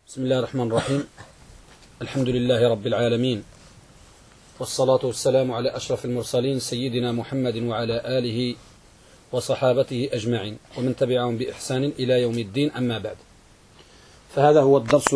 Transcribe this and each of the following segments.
بسم الله الرحمن الرحيم. الحمد لله رب العالمين، والصلاة والسلام على أشرف المرسلين سيدنا محمد وعلى آله وصحابته أجمعين ومن تبعهم بإحسان إلى يوم الدين. أما بعد، فهذا هو الدرس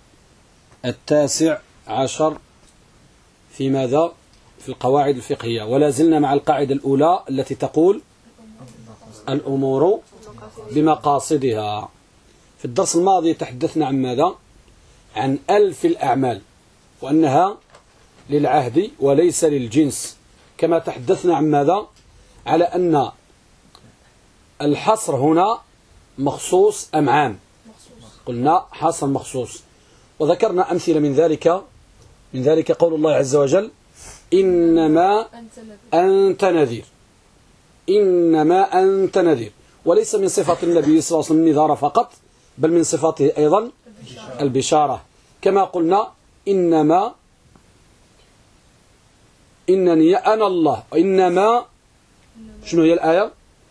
19 في ماذا؟ في القواعد الفقهية، ولا زلنا مع القاعدة الأولى التي تقول الأمور بمقاصدها. في الدرس الماضي تحدثنا عن ماذا؟ عن ألف الأعمال، وأنها للعهد وليس للجنس. كما تحدثنا عن ماذا؟ على أن الحصر هنا مخصوص أم عام؟ قلنا حصر مخصوص، وذكرنا أمثلة من ذلك قول الله عز وجل: إنما أنت نذير. إنما أنت نذير، وليس من صفة النبي صلى الله عليه وسلم النذار فقط، بل من صفاته أيضا البشارة. كما قلنا إنني أنا الله، وإنما شنو هي الآية؟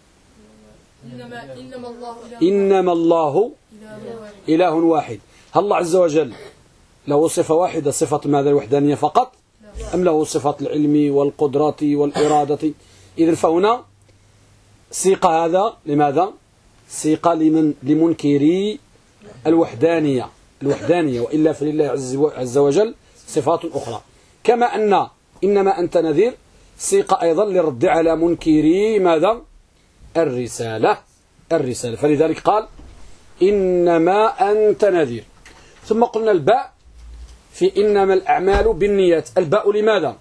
إنما الله إله واحد. هل الله عز وجل له صفة واحدة، صفة ماذا؟ الوحدانية فقط، أم له صفة العلم والقدرة والإرادة؟ إذن فهنا سيق هذا لماذا؟ سيق لمنكري الوحدانية، وإلا فلله عز وجل صفات أخرى. كما أن إنما أنت نذير سيق أيضا للرد على منكري ماذا؟ الرسالة. فلذلك قال إنما أنت نذير. ثم قلنا الباء في إنما الأعمال بالنيات. الباء لماذا؟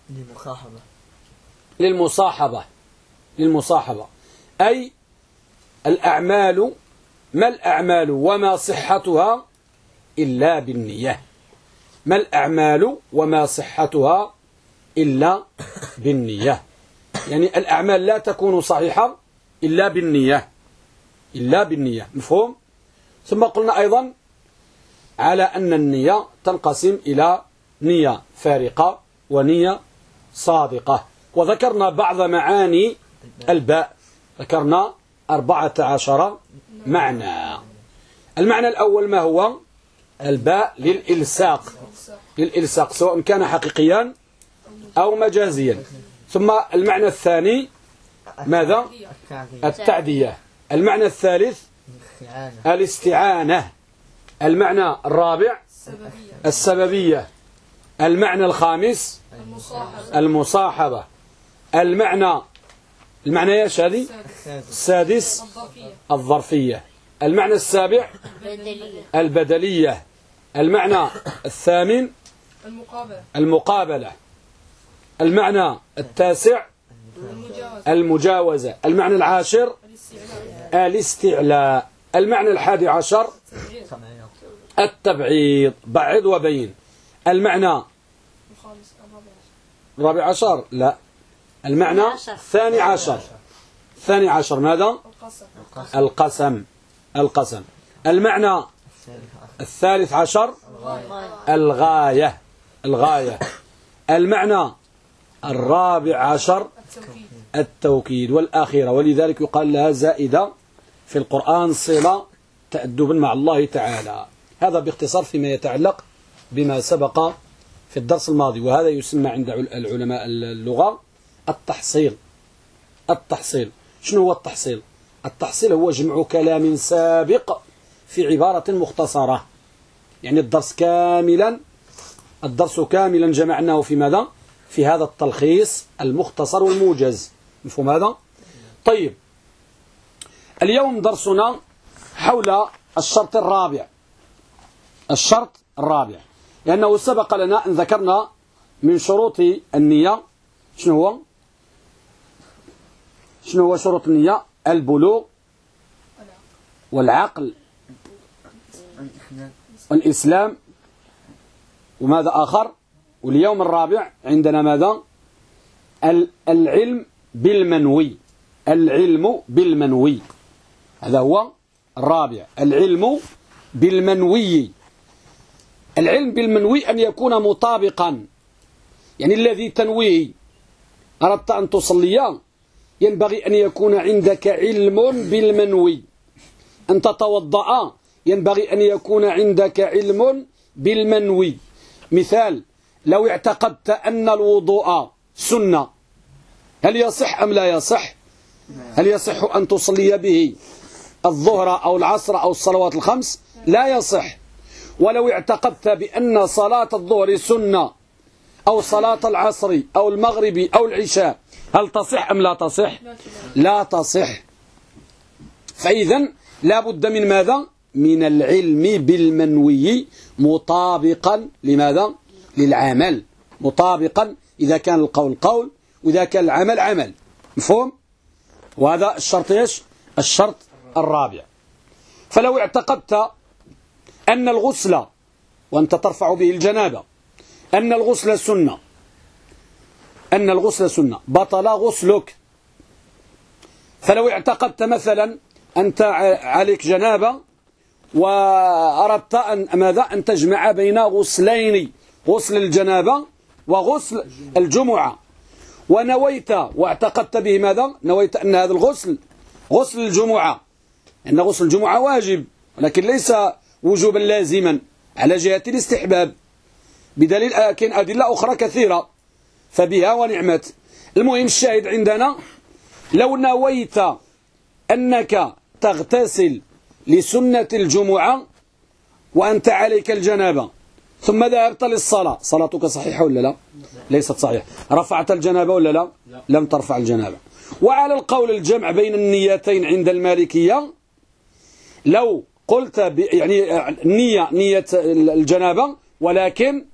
للمصاحبة. أي الأعمال، ما الأعمال وما صحتها إلا بالنية. ما الأعمال وما صحتها إلا بالنية، يعني الأعمال لا تكون صحيحة إلا بالنية. مفهوم؟ ثم قلنا أيضا على أن النية تنقسم إلى نية فارقة ونية صادقة، وذكرنا بعض معاني الباء، ذكرنا 14 معنى. المعنى الأول ما هو؟ الباء للإلساق، سواء كان حقيقيا أو مجازيا. ثم المعنى الثاني ماذا؟ التعدية. المعنى الثالث الاستعانة. المعنى الرابع السببية. المعنى الخامس المصاحبة. المعنى ايش هذه؟ السادس الظرفية. المعنى السابع البدلية. المعنى الثامن المقابلة. المعنى التاسع المجاوزة. المعنى العاشر الاستعلاء. المعنى 11 التبعيض، بعض وبين. المعنى 14 لا، المعنى 12 ماذا؟ القسم. المعنى 13 الغاية. المعنى 14 التوكيد والآخرة، ولذلك يقال لها زائدة في القرآن صلة تأدبا مع الله تعالى. هذا باختصار فيما يتعلق بما سبق في الدرس الماضي، وهذا يسمى عند العلماء اللغة التحصيل. شنو هو التحصيل؟ التحصيل هو جمع كلام سابق في عبارة مختصرة، يعني الدرس كاملا جمعناه في ماذا؟ في هذا التلخيص المختصر والموجز. مفهوم هذا؟ طيب، اليوم درسنا حول الشرط الرابع، لأنه سبق لنا أن ذكرنا من شروط النية شنو هو شروط النية؟ البلوغ والعقل والإسلام، وماذا آخر؟ واليوم الرابع عندنا ماذا؟ العلم بالمنوي. هذا هو الرابع، العلم بالمنوي. العلم بالمنوي أن يكون مطابقا، يعني الذي تنويه أردت أن تصلي ينبغي أن يكون عندك علم بالمنوي. أن تتوضأ ينبغي أن يكون عندك علم بالمنوي. مثال: لو اعتقدت أن الوضوء سنة هل يصح أم لا يصح؟ هل يصح أن تصلي به الظهر أو العصر أو الصلوات الخمس؟ لا يصح. ولو اعتقدت بأن صلاة الظهر سنة أو صلاة العصر أو المغرب أو العشاء هل تصح أم لا تصح؟ لا تصح. فإذا لا بد من ماذا؟ من العلم بالمنوي مطابقا لماذا؟ للعمل، مطابقا إذا كان القول قول وإذا كان العمل عمل. مفهوم؟ وهذا الشرط ايش؟ الشرط الرابع. فلو اعتقدت أن الغسل وأنت ترفع به الجنابة أن الغسل سنة بطل غسلك. فلو اعتقدت مثلا أنت عليك جنابة وأردت أن تجمع بين غسلين، غسل الجنابة وغسل الجمعة، ونويت واعتقدت به ماذا؟ نويت أن هذا الغسل غسل الجمعة، أن غسل الجمعة واجب ولكن ليس وجوبا لازما على جهة الاستحباب، بدليل كاين أدلة أخرى كثيرة فبها ونعمت. المهم الشاهد عندنا لو نويت أنك تغتسل لسنة الجمعة وأنت عليك الجنابة ثم ذهبت للصلاة، صلاتك صحيحة ولا لا؟ ليست صحيحة. رفعت الجنابة ولا لا؟ لم ترفع الجنابة. وعلى القول الجمع بين النيتين عند المالكية لو قلت يعني نية الجنابة ولكن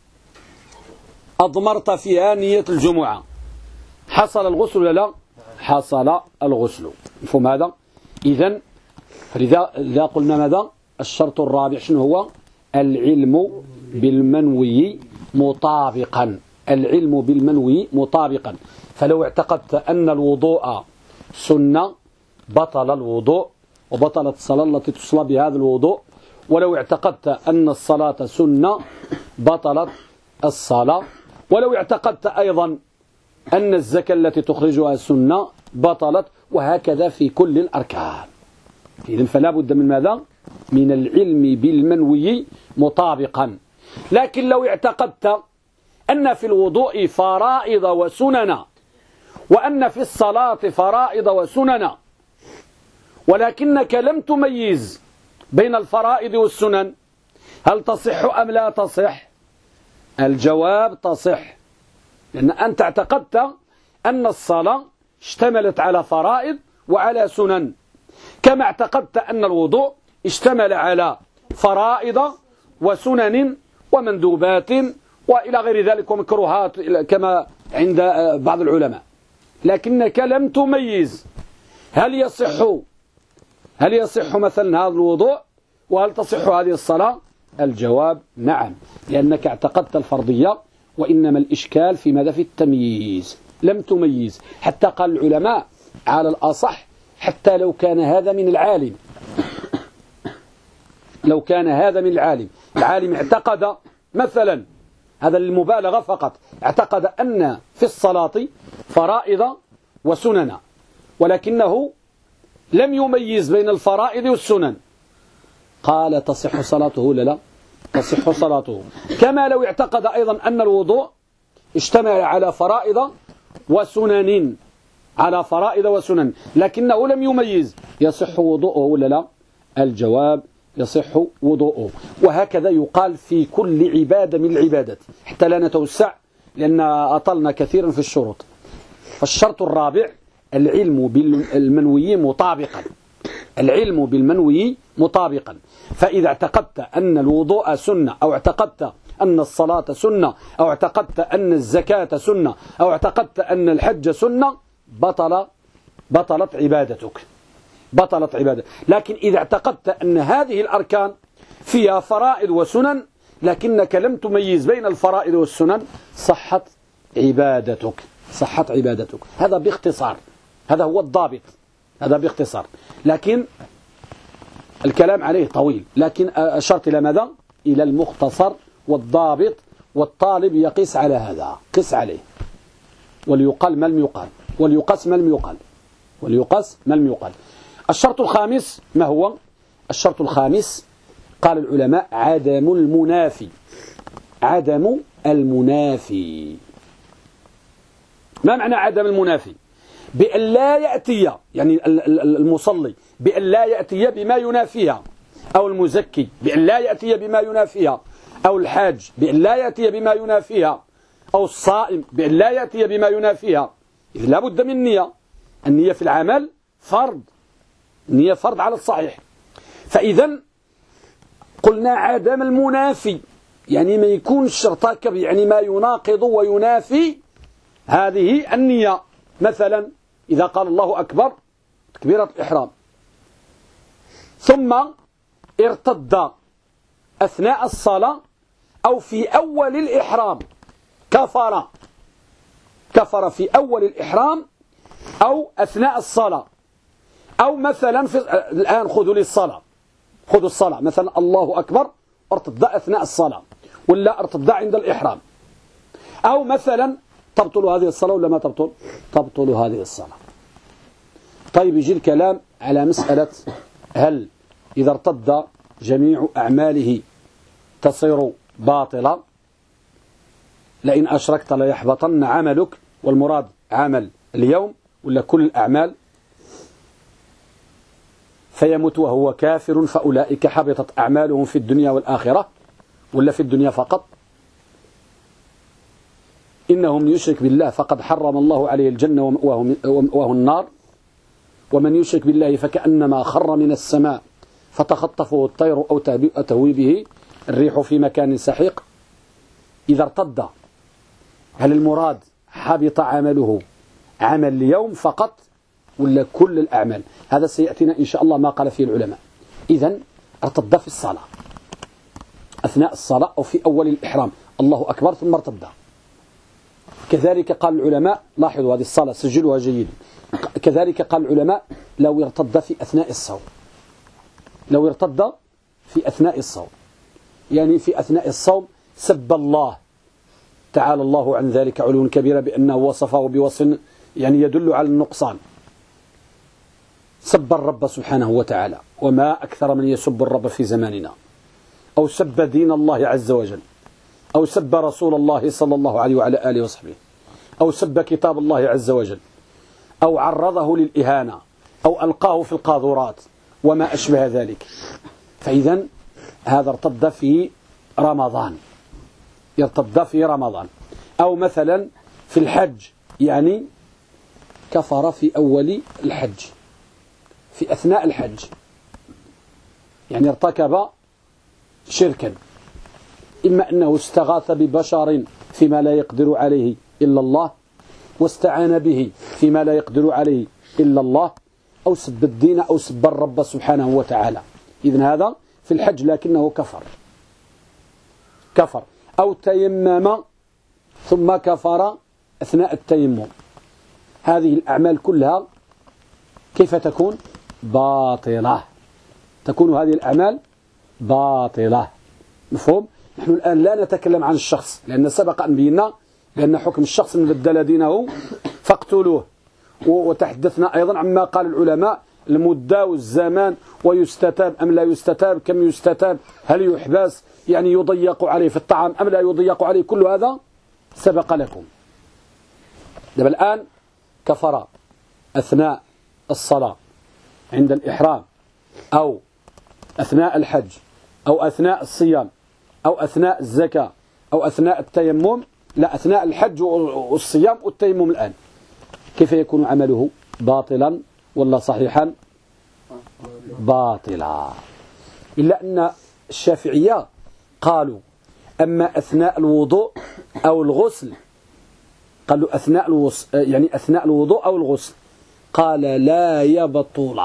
أضمرت فيها نية الجمعة حصل الغسل ولا لا؟ حصل الغسل. مفهوم هذا؟ إذن إذا قلنا ماذا؟ الشرط الرابع شنو هو؟ العلم بالمنوي مطابقا. العلم بالمنوي مطابقا. فلو اعتقدت أن الوضوء سنة بطل الوضوء وبطلت الصلاة التي تصلى بهذا الوضوء. ولو اعتقدت أن الصلاة سنة بطلت الصلاة. ولو اعتقدت أيضا أن الزكاة التي تخرجها سنة بطلت، وهكذا في كل الأركان. إذن فلا بد من ماذا؟ من العلم بالمنوي مطابقا. لكن لو اعتقدت أن في الوضوء فرائض وسنن وأن في الصلاة فرائض وسنن ولكنك لم تميز بين الفرائض والسنن هل تصح أم لا تصح؟ الجواب تصح، لأن أنت اعتقدت أن الصلاة اشتملت على فرائض وعلى سنن، كما اعتقدت أن الوضوء اشتمل على فرائض وسنن ومندوبات وإلى غير ذلك ومكروهات كما عند بعض العلماء، لكنك لم تميز هل يصح مثلا هذا الوضوء وهل تصح هذه الصلاة؟ الجواب نعم، لأنك اعتقدت الفرضية، وإنما الإشكال في ماذا؟ في التمييز. لم تميز، حتى قال العلماء على الأصح حتى لو كان هذا من العالم، لو كان هذا من العالم اعتقد مثلا، هذا المبالغة فقط، اعتقد أن في الصلاة فرائض وسنن ولكنه لم يميز بين الفرائض والسنن، قال تصح صلاته ولا لا؟ تصح صلاته. كما لو اعتقد أيضا أن الوضوء اشتمل على فرائض وسنن لكنه لم يميز، يصح وضوءه ولا لا؟ الجواب يصح وضوءه. وهكذا يقال في كل عبادة من العبادات، حتى لا نتوسع لأن أطلنا كثيرا في الشروط. فالشرط الرابع العلم بالمنوي مطابقا. العلم بالمنوي مطابقا. فإذا اعتقدت أن الوضوء سنة أو اعتقدت أن الصلاة سنة أو اعتقدت أن الزكاة سنة أو اعتقدت أن الحج سنة بطلت عبادتك، بطلت عبادتك. لكن إذا اعتقدت أن هذه الأركان فيها فرائض وسنن لكنك لم تميز بين الفرائض والسنن صحت عبادتك، صحت عبادتك. هذا باختصار، هذا هو الضابط، هذا باختصار، لكن الكلام عليه طويل، لكن أشرت إلى ماذا؟ إلى المختصر والضابط، والطالب يقيس على هذا، قس عليه، وليقال ما لم يقال، وليقاس ما لم يقال، وليقاس ما لم يقال. الشرط الخامس ما هو؟ الشرط الخامس قال العلماء عدم المنافي. عدم المنافي. ما معنى عدم المنافي؟ بأن لا يأتي، يعني المصلي بأن لا يأتي بما ينافيها، أو المزكي بأن لا يأتي بما ينافيها، أو الحاج بأن لا يأتي بما ينافيها، أو الصائم بأن لا يأتي بما ينافيها. إذ لا بد من النية. النية في العمل فرض، النية فرض على الصحيح. فإذا قلنا عدم المنافي، يعني ما يكون الشرط يعني ما يناقض وينافي هذه النية. مثلا إذا قال الله أكبر تكبيرة الإحرام ثم ارتد أثناء الصلاة أو في أول الإحرام كفر في أول الإحرام أو أثناء الصلاة، أو مثلا الآن خذوا لي الصلاة، خذوا الصلاة مثلا الله أكبر ارتد أثناء الصلاة ولا ارتد عند الإحرام، أو مثلا تبطل هذه الصلاة ولا ما تبطل؟ تبطل هذه الصلاة. طيب يجي الكلام على مسألة هل إذا ارتد جميع أعماله تصير باطلة؟ لئن أشركت ليحبطن عملك، والمراد عمل اليوم ولا كل الأعمال؟ فيموت وهو كافر فأولئك حبطت أعمالهم في الدنيا والآخرة ولا في الدنيا فقط؟ إنه من يشرك بالله فقد حرم الله عليه الجنة ومأواه النار، ومن يشرك بالله فكأنما خر من السماء فتخطفه الطير أو تهوي به الريح في مكان سحيق. إذا ارتد هل المراد حبط عمله عمل اليوم فقط ولا كل الأعمال؟ هذا سيأتينا إن شاء الله ما قال فيه العلماء. إذن ارتد في الصلاة أثناء الصلاة أو في أول الإحرام الله أكبر ثم ارتد. كذلك قال العلماء، لاحظوا هذه الصلاة سجلوها جيدا، كذلك قال العلماء لو ارتد في أثناء الصوم، لو ارتد في أثناء الصوم، يعني في أثناء الصوم سب الله تعالى الله عن ذلك علوا كبيرا بأنه وصفه بوصف يعني يدل على النقصان، سب الرب سبحانه وتعالى، وما أكثر من يسب الرب في زماننا، أو سب دين الله عز وجل، أو سب رسول الله صلى الله عليه وعلى آله وصحبه، أو سب كتاب الله عز وجل، أو عرضه للإهانة، أو ألقاه في القاذورات وما أشبه ذلك. فإذا هذا ارتد في رمضان، يرتد في رمضان. أو مثلا في الحج، يعني كفر في أول الحج في أثناء الحج، يعني ارتكب شركا، إما أنه استغاث ببشر فيما لا يقدر عليه إلا الله، واستعان به فيما لا يقدر عليه إلا الله، أو سب الدين أو سب الرب سبحانه وتعالى. إذن هذا في الحج لكنه كفر. أو تيمم ثم كفر أثناء التيمم. هذه الأعمال كلها كيف تكون؟ باطلة. تكون هذه الأعمال باطلة. مفهوم؟ نحن الآن لا نتكلم عن الشخص، لأن سبق أن بينا بأن حكم الشخص من بدل دينه فاقتلوه، وتحدثنا أيضا عما قال العلماء المدة والزمان، ويستتاب أم لا يستتاب، كم يستتاب، هل يحبس، يعني يضيق عليه في الطعام أم لا يضيق عليه، كل هذا سبق لكم. دابا الآن كفر أثناء الصلاة عند الإحرام، أو أثناء الحج، أو أثناء الصيام، أو أثناء الزكاة، أو أثناء التيمم، لا أثناء الحج والصيام والتيمم الآن، كيف يكون عمله؟ باطلا ولا صحيحا؟ باطلا. إلا أن الشافعية قالوا أما أثناء الوضوء أو الغسل، قالوا أثناء الوضوء أو الغسل، قال لا يبطل.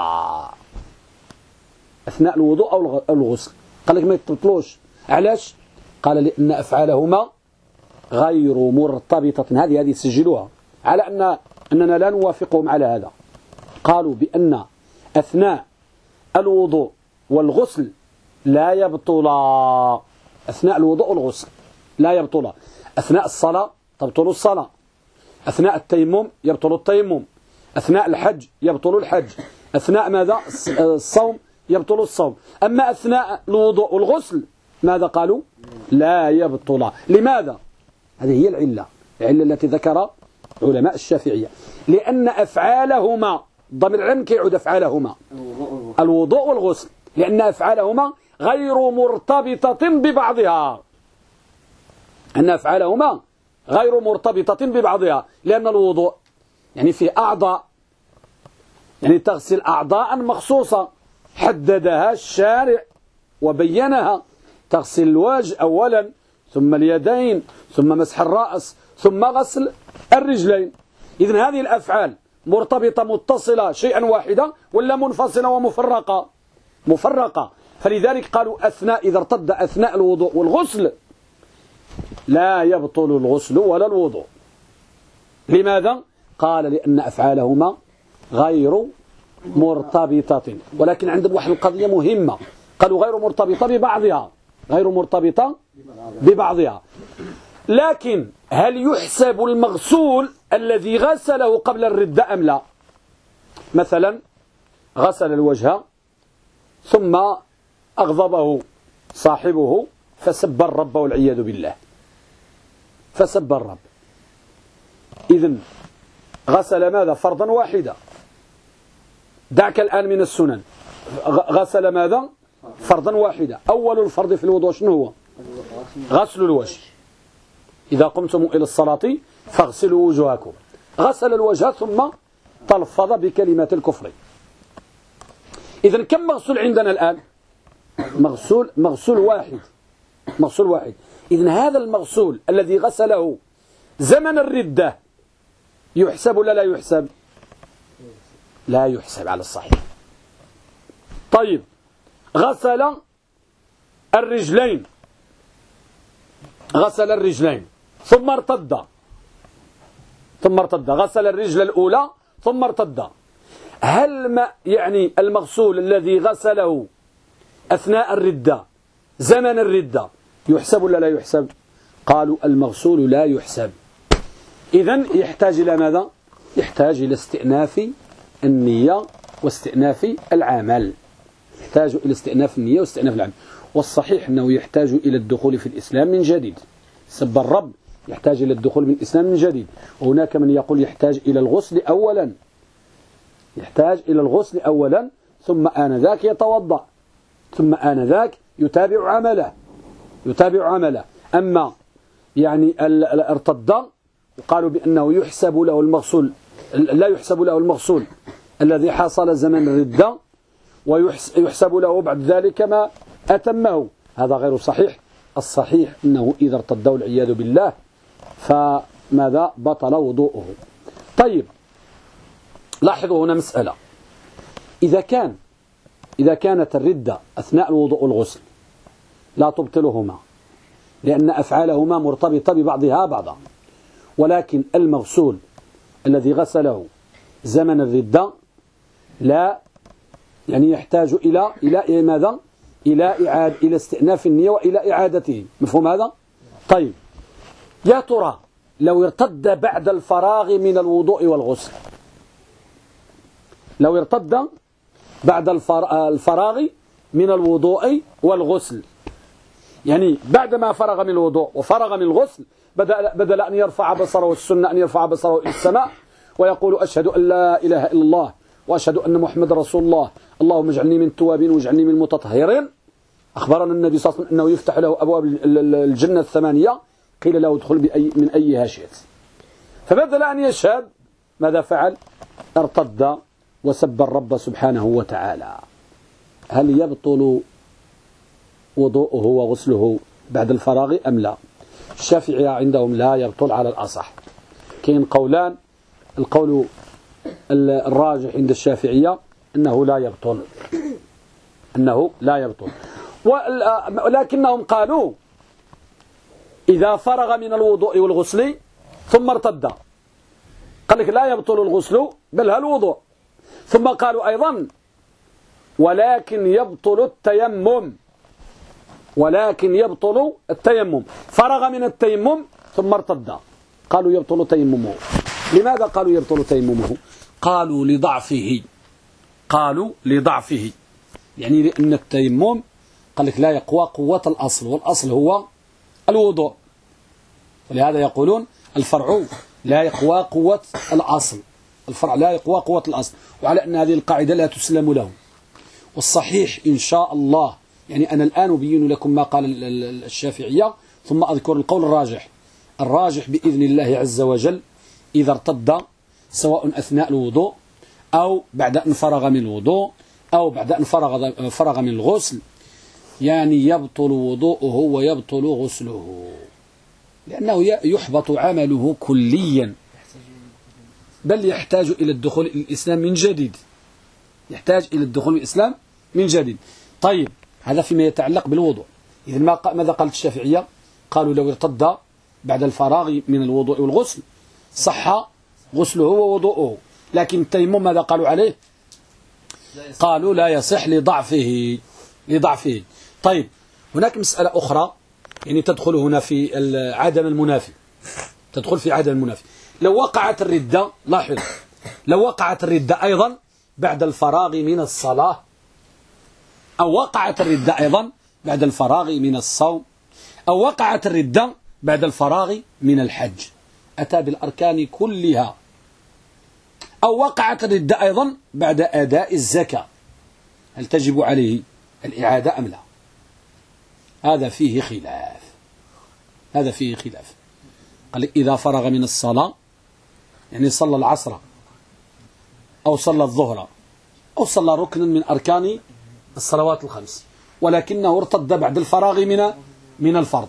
أثناء الوضوء أو الغسل قال لك ما يتبطلوش. علاش؟ قال لأن أفعالهما غير مرتبطة. هذه سجلوها على أننا لا نوافقهم على هذا. قالوا بأن أثناء الوضوء والغسل لا يبطل. أثناء الوضوء والغسل لا يبطل. أثناء الصلاة تبطل الصلاة، أثناء التيمم يبطل التيمم، أثناء الحج يبطل الحج، أثناء ماذا؟ الصوم يبطل الصوم. أما أثناء الوضوء والغسل ماذا قالوا؟ لا يبطل. لماذا؟ هذه هي العلة التي ذكر علماء الشافعية، لأن أفعالهما ضمير العلم كيعود أفعالهما الوضوء والغسل، لأن أفعالهما غير مرتبطة ببعضها، أن أفعالهما غير مرتبطة ببعضها، لأن الوضوء يعني فيه أعضاء، يعني تغسل أعضاء مخصوصة حددها الشارع وبينها، تغسل الوجه أولا ثم اليدين ثم مسح الرأس ثم غسل الرجلين. إذن هذه الأفعال مرتبطة متصلة شيئا واحدا ولا منفصلة ومفرقة؟ مفرقة. فلذلك قالوا إذا ارتد أثناء الوضوء والغسل لا يبطل الغسل ولا الوضوء. لماذا؟ قال لأن أفعالهما غير مرتبطة. ولكن عندهم واحد القضية مهمة، قالوا غير مرتبطة ببعضها، غير مرتبطة ببعضها. لكن هل يحسب المغسول الذي غسله قبل الردة أم لا؟ مثلا غسل الوجه ثم أغضبه صاحبه فسب الرب والعياذ بالله، فسب الرب، إذن غسل ماذا؟ فرضا واحدا. دعك الآن من السنن، غسل ماذا؟ فرضا واحدا. أول الفرض في الوضوء شنو هو؟ غسل الوجه. إذا قمتم إلى الصلاة فاغسلوا وجوهكم. غسل الوجه ثم تلفظ بكلمات الكفر. إذن كم مغسول عندنا الآن؟ مغسول واحد، مغسول واحد. إذن هذا المغسول الذي غسله زمن الردة يحسب ولا لا يحسب؟ لا يحسب على الصحيح. طيب غسل الرجلين، غسل الرجلين ثم ارتد، غسل الرجل الأولى ثم ارتد. هل يعني المغسول الذي غسله أثناء الردة زمن الردة يحسب ولا لا يحسب؟ قالوا المغسول لا يحسب. إذن يحتاج إلى ماذا؟ يحتاج إلى استئناف النية واستئناف العمل، يحتاج إلى استئناف النية واستئناف العمل. والصحيح أنه يحتاج إلى الدخول في الإسلام من جديد. سب الرب يحتاج إلى الدخول من الإسلام من جديد. وهناك من يقول يحتاج إلى الغسل أولا، يحتاج إلى الغسل أولا ثم آنذاك يتوضأ، ثم آنذاك يتابع عمله. أما يعني ارتد وقالوا بأنه يحسب له المغسول، لا يحسب له المغسول الذي حصل زمن الردة، ويحسب له بعد ذلك ما أتمه. هذا غير صحيح. الصحيح أنه إذا ارتد والعياذ بالله فماذا؟ بطل وضوءه. طيب لاحظوا هنا مسألة، إذا كانت الردة أثناء الوضوء والغسل لا تبطلهما لأن أفعالهما مرتبطة ببعضها بعضا، ولكن المغسول الذي غسله زمن الردة لا يعني يحتاج إلى ماذا؟ إلى استئناف النية وإلى إعادته. مفهوم هذا؟ طيب يا ترى لو ارتد بعد الفراغ من الوضوء والغسل، لو ارتد بعد الفراغ من الوضوء والغسل، يعني بعدما فرغ من الوضوء وفرغ من الغسل بدل أن يرفع بصره، والسنة أن يرفع بصره إلى السماء ويقول أشهد أن لا إله إلا الله وأشهد أن محمد رسول الله، اللهم اجعلني من التوابين واجعلني من المتطهرين. أخبرنا النبي صلى الله عليه وسلم أنه يفتح له أبواب الجنة 8، قيل له ادخل من أيها شئت. فبدل أن يشهد ماذا فعل؟ ارتد وسب الرب سبحانه وتعالى. هل يبطل وضوءه وغسله بعد الفراغ أم لا؟ الشافعية عندهم لا يبطل على الأصح. كاين قولان، القول الراجح عند الشافعية أنه لا يبطل، ولكنهم قالوا إذا فرغ من الوضوء والغسل ثم ارتد، قال لك لا يبطل الغسل بل الوضوء. ثم قالوا أيضا ولكن يبطل التيمم، فرغ من التيمم ثم ارتد، قالوا يبطل تيممه. لماذا قالوا يبطل تيممه؟ قالوا لضعفه، يعني لأن التيمم قال لك لا يقوى قوة الأصل، والأصل هو الوضوء، ولهذا يقولون الفرع لا يقوى قوة الأصل، الفرع لا يقوى قوة الأصل، وعلى أن هذه القاعدة لا تسلم له. والصحيح إن شاء الله، يعني أنا الآن أبين لكم ما قال الشافعية ثم أذكر القول الراجح. الراجح بإذن الله عز وجل إذا ارتد سواء أثناء الوضوء أو بعد أن فرغ من الوضوء أو بعد أن فرغ من الغسل، يعني يبطل وضوءه ويبطل غسله، لأنه يحبط عمله كليا، بل يحتاج إلى الدخول إلى الإسلام من جديد، يحتاج إلى الدخول إلى الإسلام من جديد. طيب هذا فيما يتعلق بالوضوء. إذن ماذا قالت الشافعية؟ قالوا لو ارتد بعد الفراغ من الوضوء والغسل صح غسله ووضوءه، لكن التيمم ماذا قالوا عليه؟ قالوا لا يصح لضعفه. طيب هناك مسألة أخرى يعني تدخل هنا في عدم المنافي، تدخل في عدم المنافي. لو وقعت الردة، لاحظ، لو وقعت الردة أيضا بعد الفراغ من الصلاة، أو وقعت الردة أيضا بعد الفراغ من الصوم، أو وقعت الردة بعد الفراغ من الحج، أتى بالأركان كلها، أو وقعت الردة أيضا بعد أداء الزكاة، هل تجب عليه الإعادة أم لا؟ هذا فيه خلاف، هذا فيه خلاف. قال إذا فرغ من الصلاة، يعني صلى العصر أو صلى الظهر أو صلى ركن من أركان الصلوات الخمس، ولكنه ارتد بعد الفراغ من الفرض،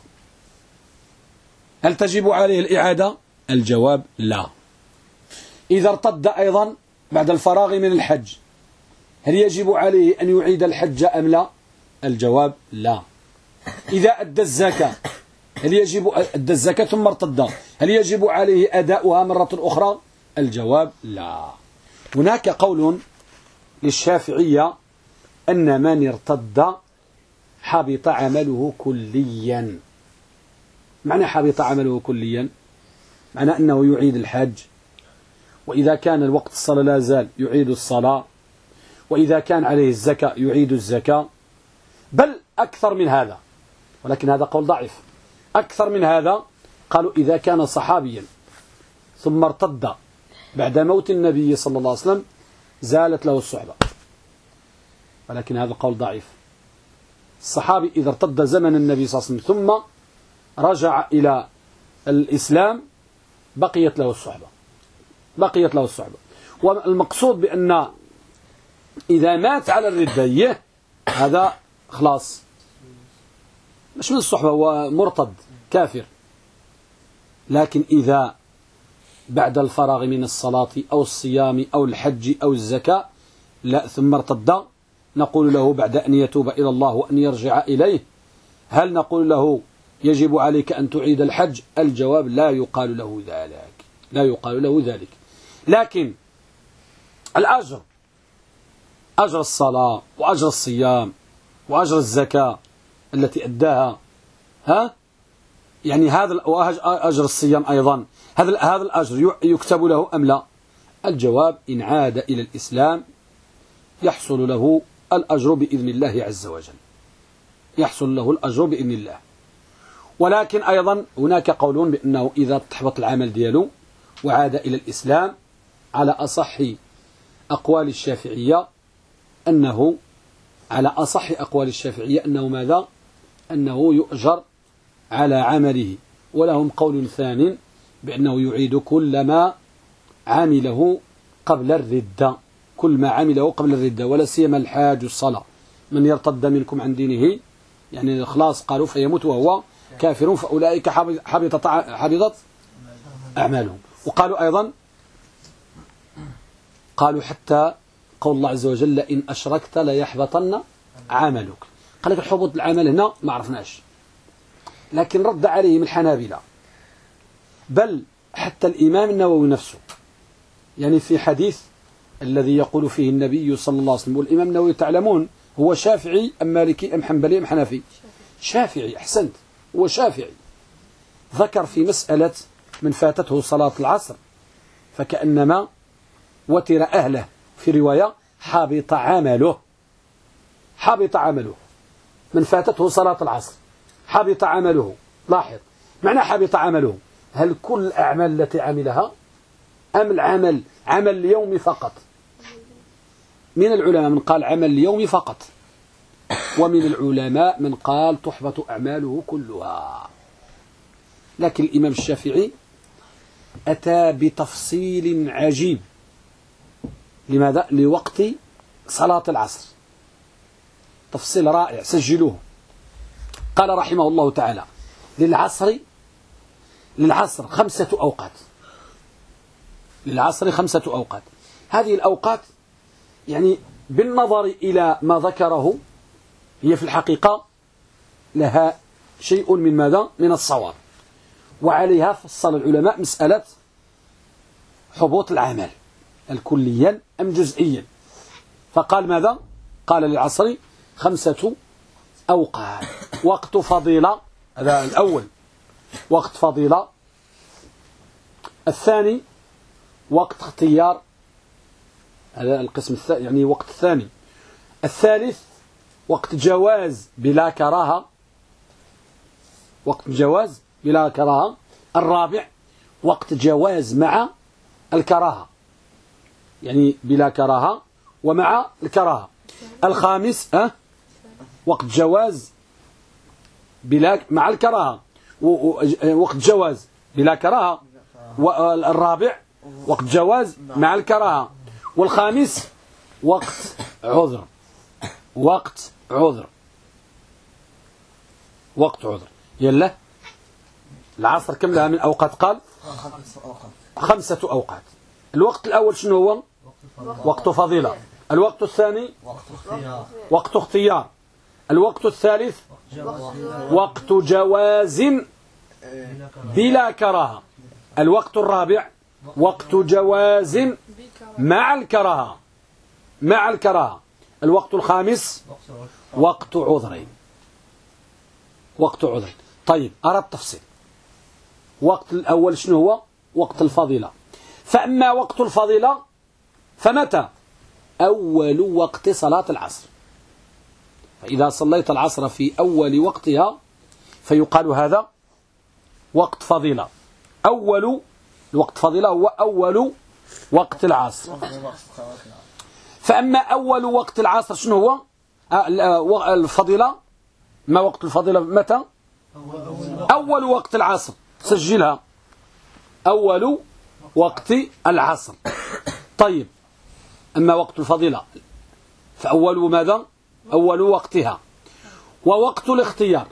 هل تجب عليه الإعادة؟ الجواب لا. إذا ارتد أيضا بعد الفراغ من الحج، هل يجب عليه أن يعيد الحج أم لا؟ الجواب لا. إذا أدى الزكاة، هل يجب أدى الزكاة ثم ارتد، هل يجب عليه أداؤها مرة أخرى؟ الجواب لا. هناك قول للشافعية أن من ارتد حبط عمله كليا. معنى حبط عمله كليا؟ معنى أنه يعيد الحج، وإذا كان الوقت الصلاة لا زال يعيد الصلاة، وإذا كان عليه الزكاة يعيد الزكاة، بل أكثر من هذا، ولكن هذا قول ضعيف. أكثر من هذا قالوا إذا كان صحابيا ثم ارتد بعد موت النبي صلى الله عليه وسلم زالت له الصحبة، ولكن هذا قول ضعيف. الصحابي إذا ارتد زمن النبي صلى الله عليه وسلم ثم رجع إلى الإسلام بقيت له الصحبة، بقيت له الصحبة. والمقصود بأن إذا مات على الردة هذا خلاص مش من الصحبة، هو مرتد كافر. لكن إذا بعد الفراغ من الصلاة أو الصيام أو الحج أو الزكاة لا ثم ارتد، نقول له بعد أن يتوب إلى الله وأن يرجع إليه، هل نقول له يجب عليك أن تعيد الحج؟ الجواب لا يقال له ذلك، لا يقال له ذلك. لكن الأجر، أجر الصلاة وأجر الصيام وأجر الزكاة التي أداها، يعني هذا أجر الصيام أيضا، هذا الأجر يكتب له أم لا؟ الجواب إن عاد إلى الإسلام يحصل له الأجر بإذن الله عز وجل، يحصل له الأجر بإذن الله. ولكن أيضا هناك قولون بأنه إذا تحبط العمل دياله وعاد إلى الإسلام، على أصح أقوال الشافعية أنه أنه ماذا؟ أنه يؤجر على عمله. ولهم قول ثاني بأنه يعيد كل ما عمله قبل الردة، كل ما عمله قبل الردة، ولا سيما الحاج والصلاة. من يرتد منكم عن دينه يعني خلاص قالوا فيموت وهو كافر فأولئك حبطت أعمالهم. وقالوا أيضا، قالوا حتى قول الله عز وجل إن أشركت ليحبطن عملك. قال لك الحبوط العمل هنا ما عرفناش، لكن رد عليهم الحنابلة، بل حتى الإمام النووي نفسه، يعني في حديث الذي يقول فيه النبي صلى الله عليه وسلم، والإمام النووي تعلمون هو شافعي أم مالكي أم حنبلي أم حنفي؟ شافعي، أحسنت، هو شافعي. ذكر في مسألة من فاتته صلاة العصر فكأنما وتر أهله، في رواية حبط عمله، حبط عمله. من فاتته صلاة العصر حبط عمله. لاحظ معنى حبط عمله، هل كل الأعمال التي عملها أم العمل عمل اليوم فقط؟ من العلماء من قال عمل اليوم فقط، ومن العلماء من قال تحبط أعماله كلها. لكن الإمام الشافعي أتى بتفصيل عجيب. لماذا؟ لوقت صلاة العصر، تفصيل رائع سجلوه. قال رحمه الله تعالى للعصر 5 أوقات. للعصر 5 أوقات. هذه الأوقات يعني بالنظر إلى ما ذكره هي في الحقيقة لها شيء من ماذا؟ من الصواب. وعليها فصل العلماء مسألة حبوط العمل الكليا أم جزئيا. فقال ماذا؟ قال للعصر 5 أوقات. وقت فضيلة، هذا الأول وقت فضيلة. الثاني وقت اختيار، هذا القسم الثاني يعني وقت الثاني. الثالث وقت جواز بلا كراهة، وقت جواز بلا كراهة. الرابع وقت جواز مع الكراهة، يعني بلا كراهة ومع الكراهة. الخامس وقت جواز مع الكراهة، وقت جواز بلا كراهة. والرابع وقت جواز مع الكراهة. والخامس وقت عذر. وقت عذر. وقت عذر. يلا العصر كم لها من أوقات؟ قال 5 أوقات. الوقت الأول شنو هو؟ وقت فضيلة. الوقت الثاني وقت اختيار. الوقت الثالث وقت جواز بلا كراهة. الوقت الرابع وقت جواز مع الكراهة. مع الكراهة. الوقت الخامس وقت عذر. وقت عذر. طيب أرى التفصيل. وقت الأول شنو هو؟ وقت الفضيلة. فأما وقت الفضيلة فمتى؟ أول وقت صلاة العصر. فإذا صليت العصر في أول وقتها فيقال هذا وقت فضيلة. أول وقت فضيلة هو أول وقت العصر. فأما أول وقت العصر شنو هو؟ الفضيلة. ما وقت الفضيلة متى؟ أول وقت العصر. سجلها، أول وقت العصر. طيب أما وقت الفضيلة فأول ماذا؟ أول وقتها. ووقت الاختيار،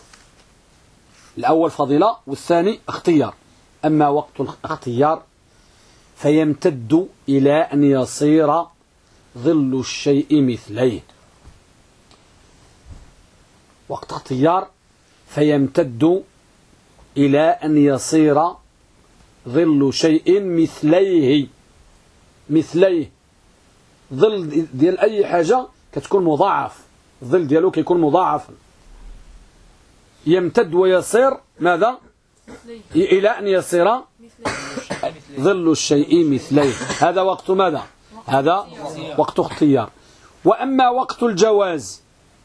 الأول فضيلة والثاني اختيار. أما وقت الاختيار فيمتد إلى أن يصير ظل الشيء مثليه. وقت اختيار فيمتد إلى أن يصير ظل شيء مثليه. مثليه ظل ديال أي حاجة كتكون مضاعف، الظل ديالو كيكون مضاعفا. يمتد ويصير ماذا؟ إلى أن يصير ظل الشيء مثليه. هذا وقت ماذا؟ هذا وقت اختيار. وأما وقت الجواز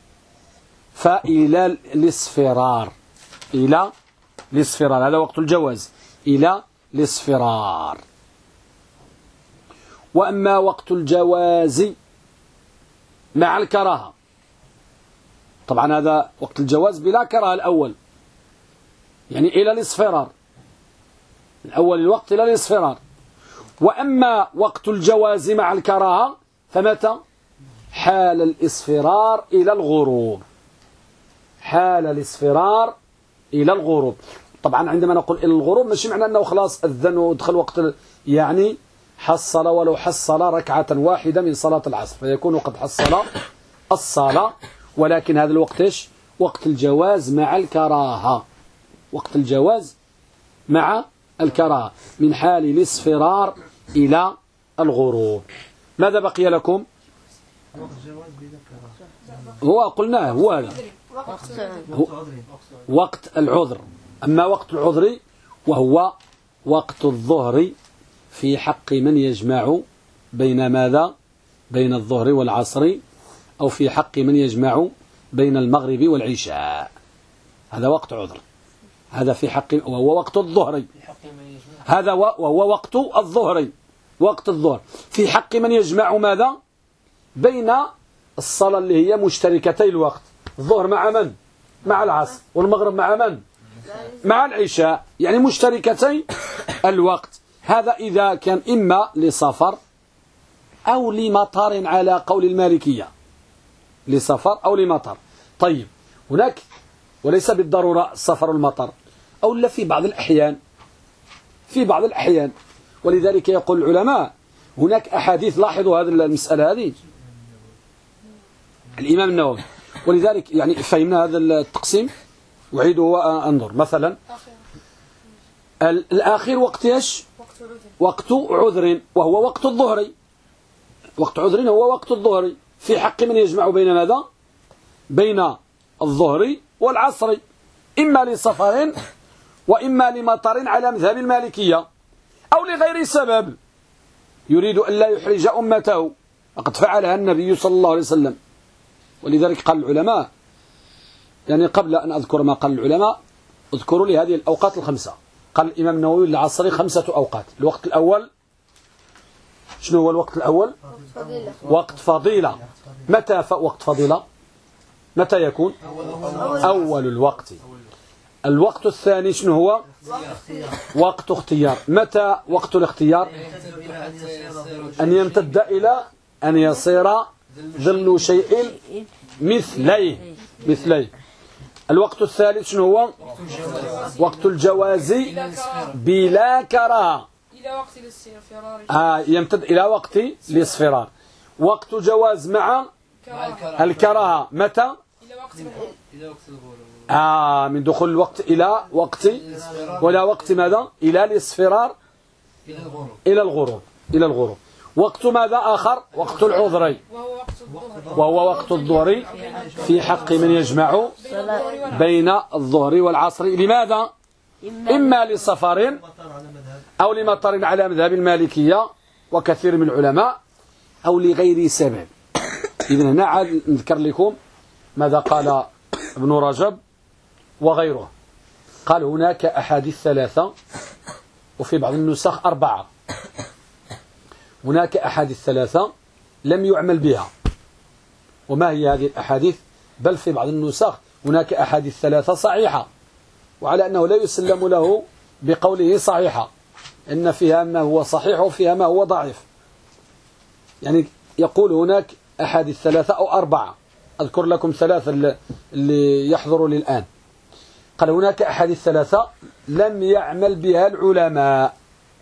فإلى الاصفرار. إلى الاصفرار، هذا وقت الجواز إلى الاصفرار. وأما وقت الجواز مع الكراهة، طبعا هذا وقت الجواز بلا كراهة الأول، يعني إلى الاصفرار، من أول الوقت إلى الاصفرار. وأما وقت الجواز مع الكراهة فمتى؟ حال الاصفرار إلى الغروب. حال الاصفرار إلى الغروب. طبعا عندما نقول إلى الغروب ماشي معنى أنه خلاص أذن ودخل وقت يعني حصل ولو حصل ركعة واحدة من صلاة العصر فيكون قد حصل الصلاة. ولكن هذا الوقت إيش؟ وقت الجواز مع الكراهة. وقت الجواز مع الكراهة من حال الاصفرار إلى الغروب. ماذا بقي لكم؟ هو قلناه هو هذا وقت العذر. أما وقت العذر وهو وقت الظهر في حق من يجمع بين ماذا؟ بين الظهر والعصر أو في حق من يجمع بين المغرب والعشاء. هذا وقت عذر، هذا في حق، وهو وقت الظهر، هذا وهو وقت الظهر، وقت الظهر في حق من يجمع ماذا؟ بين الصلاة اللي هي مشتركتي الوقت، الظهر مع من؟ مع العصر، والمغرب مع من؟ مع العشاء، يعني مشتركتي الوقت. هذا إذا كان إما لسفر أو لمطر على قول المالكية، لسفر أو لمطر. طيب هناك، وليس بالضرورة السفر والمطر، أو لا في بعض الأحيان، في بعض الأحيان. ولذلك يقول العلماء هناك أحاديث، لاحظوا هذه المسألة هذه، الإمام النووي، ولذلك يعني فهمنا هذا التقسيم. أعيده وأنظر. مثلا الآخر وقت إيش؟ وقت عذر، وهو وقت الظهر، وقت عذر هو وقت الظهر في حق من يجمع بين ماذا؟ بين الظهر والعصر، إما لسفر وإما لمطر على مذهب المالكية، أو لغير سبب يريد أن لا يحرج أمته، وقد فعلها النبي صلى الله عليه وسلم. ولذلك قال العلماء، يعني قبل أن أذكر ما قال العلماء اذكروا لي هذه الأوقات الخمسة. قال الإمام النووي للعصر 5 أوقات. الوقت الأول شنو هو الوقت الأول؟ وقت فضيلة. متى وقت فضيلة؟ متى يكون؟ أول الوقت. الوقت الثاني شنو هو؟ وقت اختيار. متى وقت الاختيار؟ أن يمتد إلى أن يصير ظل شيء مثليه. الوقت الثالث شنو هو؟ وقت الجواز بلا كراهة، إلى وقت الاصفرار. يمتد إلى وقت الاصفرار. وقت جواز مع الكراهة متى؟ إلى وقت الغروب. من دخول الوقت إلى وقت، ولا وقت ماذا؟ إلى الاصفرار، إلى الغروب. وقت ماذا آخر؟ وقت العذر، وهو وقت الظهر في حق من يجمع بين الظهر والعصر. لماذا؟ إما لسفر أو لمطر على مذهب المالكية وكثير من العلماء، أو لغير سبب. إذن هنا عاد نذكر لكم ماذا قال ابن رجب وغيره. قال هناك أحاديث 3 وفي بعض النسخ 4. هناك أحاديث 3 لم يعمل بها. وما هي هذه الأحاديث؟ بل في بعض النسخ هناك أحاديث 3 صحيحة، وعلى أنه لا يسلم له بقوله صحيحة، إن فيها ما هو صحيح وفيها ما هو ضعيف. يعني يقول هناك أحاديث 3 أو 4. أذكر لكم 3 اللي يحضروا لي الآن. قال هناك أحاديث 3 لم يعمل بها العلماء.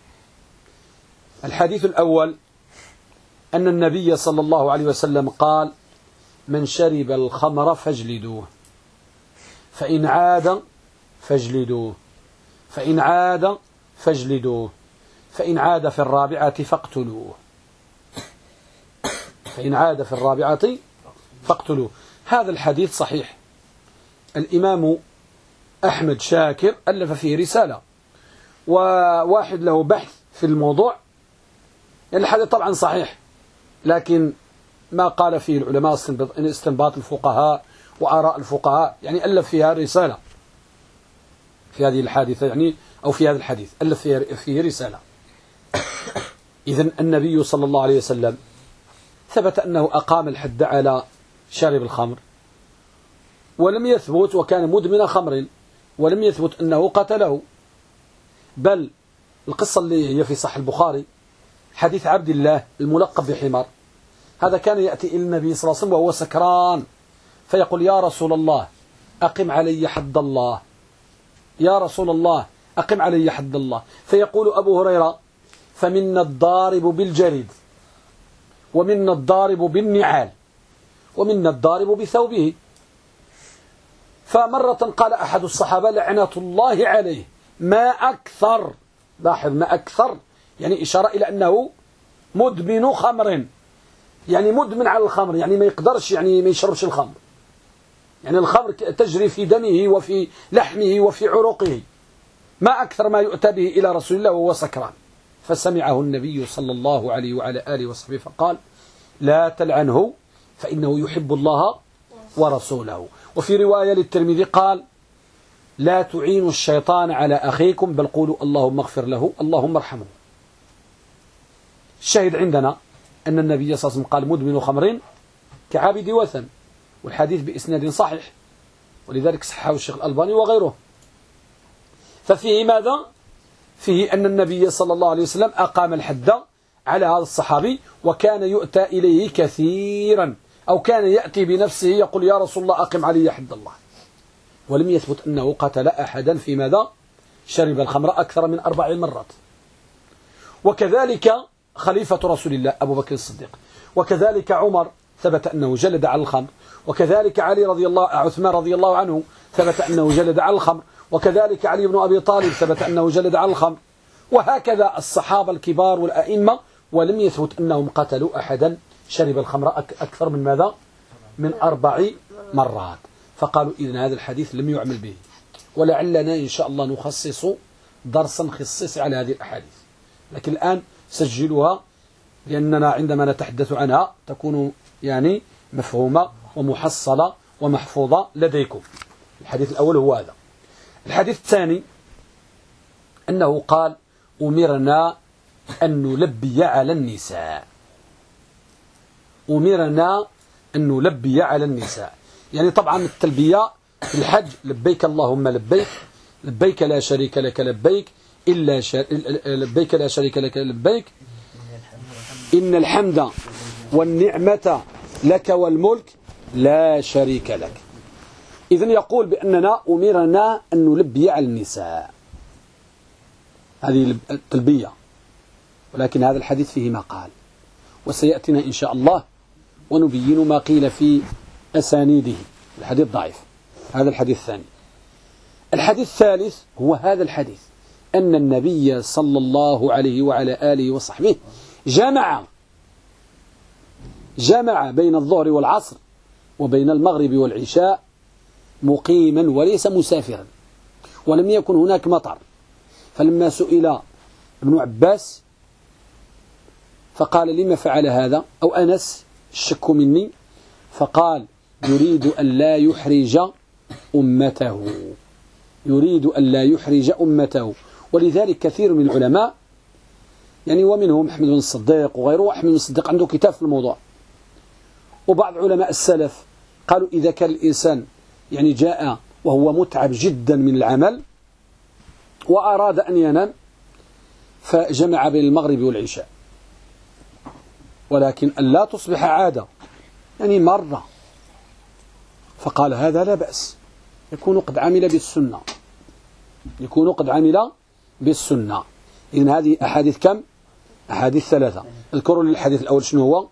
الحديث الأول أن النبي صلى الله عليه وسلم قال: من شرب الخمر فاجلدوه، فإن عاد فاجلدوه، فإن عاد فاجلدوه، فإن عاد في الرابعة فاقتلوه، فإن عاد في الرابعة فاقتلوه. هذا الحديث صحيح. الإمام أحمد شاكر ألف فيه رسالة، وواحد له بحث في الموضوع. يعني الحديث طبعا صحيح، لكن ما قال فيه العلماء استنباط الفقهاء وآراء الفقهاء، يعني ألف فيها رسالة في هذه الحادثة، يعني أو في هذا الحديث ألف فيه رسالة. إذن النبي صلى الله عليه وسلم ثبت أنه أقام الحد على شارب الخمر، ولم يثبت، وكان مدمن خمر، ولم يثبت أنه قتله. بل القصة اللي هي في صحيح البخاري حديث عبد الله الملقب بحمار، هذا كان يأتي إلى النبي صلى الله عليه وسلم وهو سكران، فيقول: يا رسول الله أقم علي حد الله، يا رسول الله أقم علي حد الله. فيقول أبو هريرة: فمنا الضارب بالجريد، ومنا الضارب بالنعال، ومنا الضارب بثوبه. فمرة قال أحد الصحابة: لعنة الله عليه، ما أكثر، لاحظ، ما أكثر، يعني إشارة إلى أنه مدمن خمر، يعني مدمن على الخمر، يعني ما يقدرش، يعني ما يشربش الخمر، يعني الخمر تجري في دمه وفي لحمه وفي عروقه، ما أكثر ما يؤتى به إلى رسول الله وهو سكران. فسمعه النبي صلى الله عليه وعلى آله وصحبه فقال: لا تلعنه، فإنه يحب الله ورسوله. وفي رواية للترمذي قال لا تعينوا الشيطان على أخيكم بل قولوا اللهم اغفر له اللهم ارحمه. الشاهد عندنا أن النبي صلى الله عليه وسلم قال مدمن خمر كعابد وثن، والحديث بإسناد صحيح، ولذلك صححه الشيخ الألباني وغيره. ففيه ماذا؟ فيه أن النبي صلى الله عليه وسلم أقام الحد على هذا الصحابي، وكان يؤتى إليه كثيرا، أو كان يأتي بنفسه يقول يا رسول الله أقم علي حد الله. ولم يثبت أنه قتل أحدا في ماذا؟ شرب الخمر أكثر من 4 مرات. وكذلك خليفة رسول الله أبو بكر الصديق، وكذلك عمر ثبت أنه جلد على الخمر، وكذلك عثمان رضي الله عنه ثبت أنه جلد على الخمر، وكذلك علي بن أبي طالب ثبت أنه جلد على الخمر، وهكذا الصحابة الكبار والأئمة، ولم يثبت أنهم قتلوا أحدا شرب الخمر أكثر من ماذا؟ من 4 مرات. فقالوا إذن هذا الحديث لم يعمل به، ولعلنا إن شاء الله نخصص درسا خصيص على هذه الأحاديث، لكن الآن سجلوها لأننا عندما نتحدث عنها تكون يعني مفهومة ومحصلة ومحفوظة لديكم. الحديث الأول هو هذا. الحديث الثاني أنه قال أمرنا أن نلبي على النساء. أمرنا أن نلبي على النساء، يعني طبعا التلبية في الحج لبيك اللهم لبيك، لبيك لا شريك لك لبيك، لبيك لا شريك لك لبيك، إن الحمد والنعمة لك والملك لا شريك لك. إذن يقول بأننا أمرنا أن نلبي على النساء، هذه التلبية، ولكن هذا الحديث فيه ما قال، وسيأتينا إن شاء الله ونبين ما قيل في أسانيده. الحديث ضعيف. هذا الحديث الثاني. الحديث الثالث هو هذا الحديث أن النبي صلى الله عليه وعلى آله وصحبه جمع بين الظهر والعصر وبين المغرب والعشاء مقيما وليس مسافرا، ولم يكن هناك مطر. فلما سئل ابن عباس فقال لما فعل هذا، أو أنس الشك مني، فقال يريد أن لا يحرج أمته، يريد أن لا يحرج أمته. ولذلك كثير من العلماء يعني ومنهم أحمد بن الصديق وغيره، أحمد بن الصديق عنده كتاب في الموضوع، وبعض علماء السلف قالوا إذا كان الإنسان يعني جاء وهو متعب جدا من العمل وأراد أن ينام فجمع بين المغرب والعشاء، ولكن أن لا تصبح عادة يعني مرة. فقال هذا لا بأس، يكون قد عمل بالسنة، يكون قد عمل بالسنة. إذن هذه أحاديث كم؟ أحاديث 3. اذكروا الحديث الأول شنو هو؟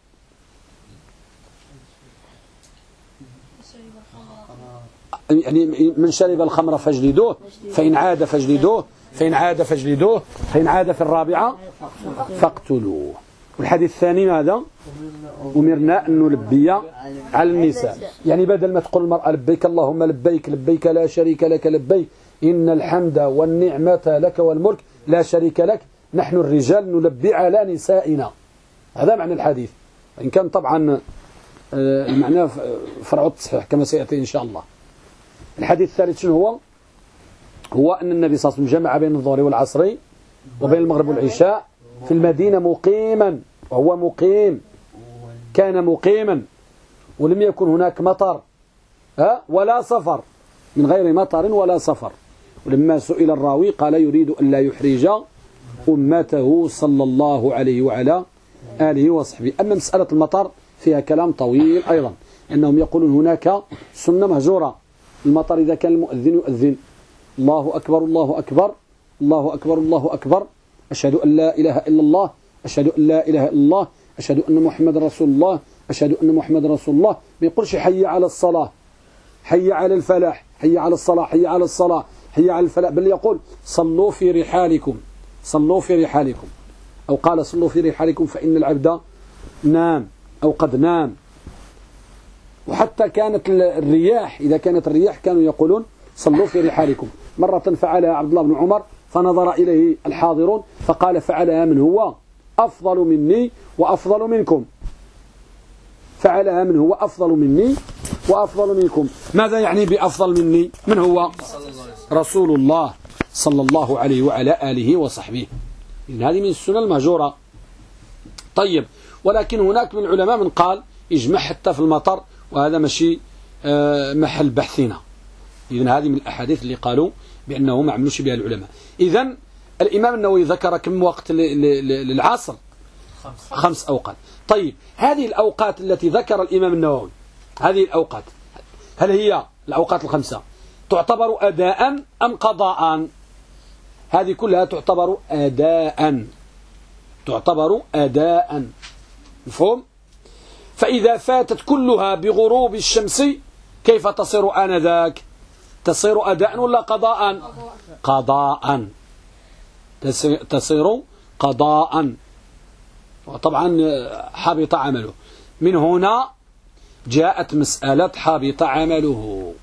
يعني من شرب الخمر فاجلدوه، فإن عاد فاجلدوه، فإن عاد فاجلدوه، فإن عاد في الرابعة فاقتلوه. والحديث الثاني ماذا؟ أمرنا أن نلبي على النساء، يعني بدل ما تقول المرأة لبيك اللهم لبيك، لبيك لا شريك لك لبيك، إن الحمد والنعمة لك والملك لا شريك لك، نحن الرجال نلبي على نسائنا. هذا معنى الحديث، إن كان طبعا المعنى فرع التصحيح كما سيأتي إن شاء الله. الحديث الثالث شنو هو؟ هو أن النبي صلى الله عليه وسلم جمع بين الظهر والعصر وبين المغرب والعشاء في المدينة مقيما، وهو مقيم، كان مقيما ولم يكن هناك مطر ولا سفر، من غير مطر ولا سفر. ولما سئل الراوي قال يريد أن لا يحرج أمته صلى الله عليه وعلى آله وصحبه. أما مسألة المطر فيها كلام طويل أيضا، أنهم يقولون هناك سنة مهجورة، المطر إذا كان المؤذن يؤذن الله أكبر الله أكبر الله أكبر الله أكبر، أشهد أن لا إله إلا الله، أشهد أن لا إله إلا الله، أشهد أن محمد رسول الله، أشهد أن محمد رسول الله. ما يقولش حي على الصلاة، حي على الفلاح، حي على الصلاة، حي على الصلاة، حي على الفلاح، بل يقول صلوا في رحالكم، صلوا في رحالكم، أو قال صلوا في رحالكم فإن العبد نام أو قد نام. وحتى كانت الرياح، إذا كانت الرياح كانوا يقولون صلوا في رحالكم. مرة فعلها عبد الله بن عمر فنظر إليه الحاضرون فقال فعلها من هو أفضل مني وأفضل منكم، فعلها من هو أفضل مني وأفضل منكم. ماذا يعني بأفضل مني؟ من هو؟ رسول الله صلى الله عليه وعلى آله وصحبه. إن هذه من السنة المهجورة. طيب، ولكن هناك من العلماء من قال يجمع حتى في المطر، وهذا ماشي محل بحثنا. إذن هذه من الأحاديث اللي قالوا بأنه ما عملوش بها العلماء. إذن الإمام النووي ذكر كم وقت للعصر؟ 5 أوقات. طيب، هذه الأوقات التي ذكر الإمام النووي، هذه الأوقات هل هي الأوقات ال5 تعتبر أداء أم قضاء؟ هذه كلها تعتبر أداء، تعتبر أداء. مفهوم؟ فإذا فاتت كلها بغروب الشمس كيف تصير آنذاك؟ تصير أداء ولا قضاء؟ قضاء، تصير قضاء، وطبعا حبط عمله. من هنا جاءت مسألة حبط عمله.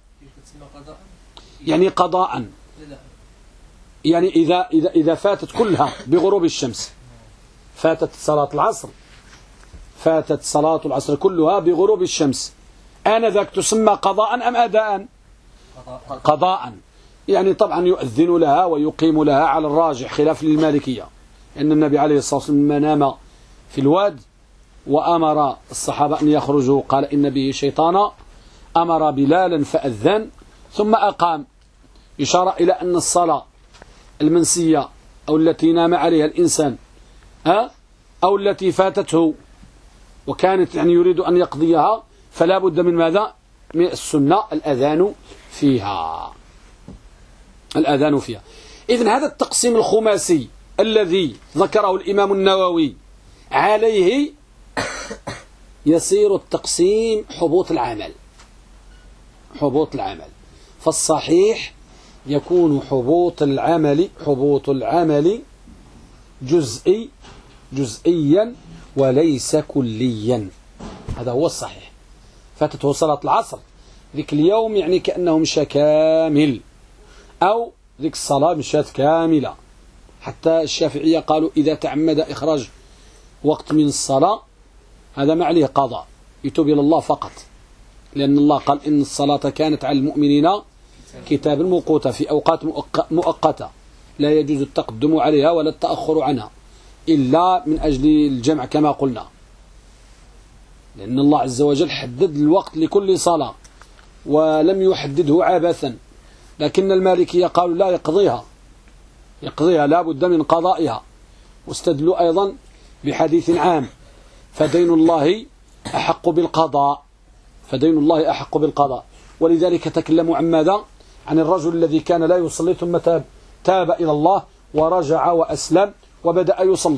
يعني قضاء، يعني إذا فاتت كلها بغروب الشمس، فاتت صلاة العصر، فاتت صلاة العصر كلها بغروب الشمس، آنذاك تسمى قضاء أم أداء؟ قضاء. يعني طبعا يؤذن لها ويقيم لها على الراجح، خلاف للمالكية، أن النبي عليه الصلاة والسلام لما نام في الواد وأمر الصحابة أن يخرجوا قال إن به شيطانا، أمر بلالا فأذن ثم أقام، إشارة إلى أن الصلاة المنسية أو التي نام عليها الإنسان أو التي فاتته وكانت يعني يريد أن يقضيها فلا بد من ماذا؟ من السنة الأذان فيها، الأذان فيها. إذن هذا التقسيم الخماسي الذي ذكره الإمام النووي عليه يصير التقسيم حبوط العمل، حبوط العمل. فالصحيح يكون حبوط العمل جزئيا وليس كليا. هذا هو الصحيح. فاتته صلاة العصر ذيك اليوم يعني كأنه مشى كامل، أو ذيك الصلاة مشات كاملة. حتى الشافعية قالوا إذا تعمد إخراج وقت من الصلاة هذا ما عليه قضاء، يتوب إلى الله فقط، لأن الله قال إن الصلاة كانت على المؤمنين كتابا موقوتا في أوقات مؤقتة لا يجوز التقدم عليها ولا التأخر عنها إلا من أجل الجمع كما قلنا، لأن الله عز وجل حدد الوقت لكل صلاة ولم يحدده عبثا. لكن المالكية قالوا لا، يقضيها لا بد من قضائها، واستدلوا أيضا بحديث عام فدين الله أحق بالقضاء، فدين الله أحق بالقضاء. ولذلك تكلموا عن ماذا؟ عن الرجل الذي كان لا يصلي ثم تاب إلى الله ورجع وأسلم وبدأ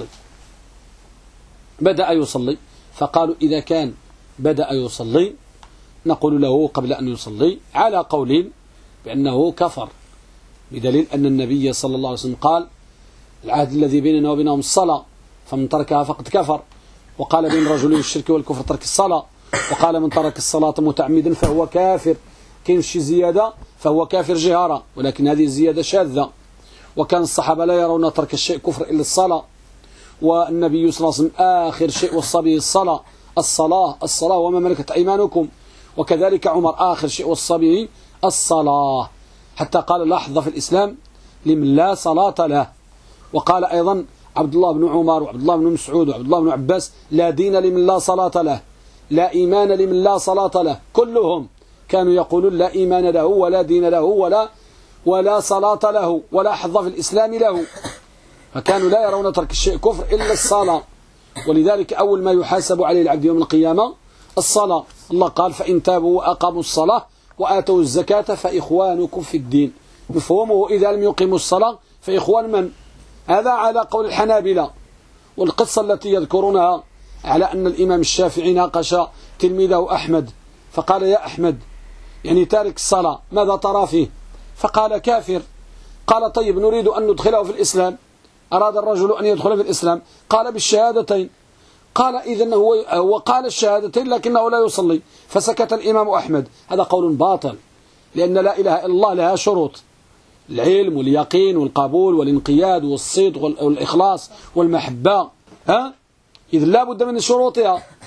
يصلي، فقالوا إذا كان بدأ يصلي نقول له قبل أن يصلي على قول بأنه كفر، بدليل أن النبي صلى الله عليه وسلم قال العهد الذي بيننا وبينهم الصلاة فمن تركها فقد كفر، وقال بين الرجل الشرك والكفر ترك الصلاة، وقال من ترك الصلاة متعمدا فهو كافر. كاين شي زيادة فهو كافر جهارا، ولكن هذه الزيادة شاذة، وكان الصحابة لا يرون ترك الشيء كفر إلا الصلاة، والنبي صلى الله عليه وسلم آخر شيء وصى به الصلاة وما ملكت أيمانكم، وكذلك عمر آخر شيء وصى به الصلاة، حتى قال لا حظ في الإسلام لمن لا صلاة له. وقال أيضا عبد الله بن عمر وعبد الله بن مسعود وعبد الله بن عباس لا دين لمن لا صلاة له، لا إيمان لمن لا صلاة له. كلهم كانوا يقولون لا إيمان له ولا دين له ولا صلاة له ولا حظ في الإسلام له، فكانوا لا يرون ترك الشيء كفر إلا الصلاة. ولذلك أول ما يحاسب عليه العبد يوم القيامة الصلاة. الله قال فإن تابوا وأقاموا الصلاة وآتوا الزكاة فإخوانكم في الدين. مفهومه إذا لم يقيموا الصلاة فإخوان من؟ هذا على قول الحنابلة. والقصة التي يذكرونها على أن الإمام الشافعي ناقش تلميذه أحمد فقال يا أحمد يعني تارك الصلاة ماذا ترى فيه؟ فقال كافر. قال طيب نريد أن ندخله في الإسلام. أراد الرجل أن يدخل في الإسلام قال بالشهادتين. قال إذن هو قال الشهادتين لكنه لا يصلي، فسكت الإمام أحمد. هذا قول باطل، لأن لا إله إلا الله لها شروط: العلم واليقين والقبول والانقياد والصدق والإخلاص والمحبة، إذن لا بد من شروطها.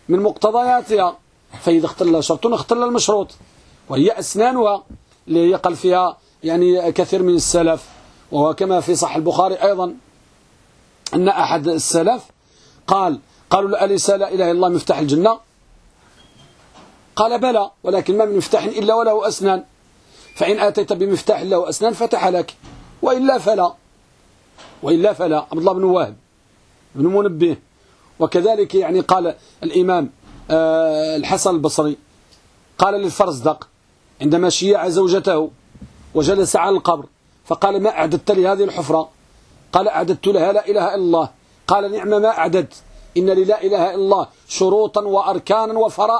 من مقتضياتها، فإذا اختل شرط اختل المشروط، وهي أسنانها اللي يقل فيها يعني كثير من السلف. وهو كما في صحيح البخاري أيضا أن أحد السلف قالوا أليس لا إله إلا الله مفتاح الجنة؟ قال بلى، ولكن ما من مفتاح إلا وله أسنان، فإن أتيت بمفتاح له أسنان فتح لك، وإلا فلا. عبد الله بن وهب بن منبه. وكذلك يعني قال الإمام الحسن البصري قال للفرزدق عندما شيع زوجته وجلس على القبر فقال: ما أعددت لي هذه الحفرة؟ قال: أعددت لها لا إله إلا الله. قال: نعم ما أعددت، إن لي لا إله إلا الله شروطا وأركانا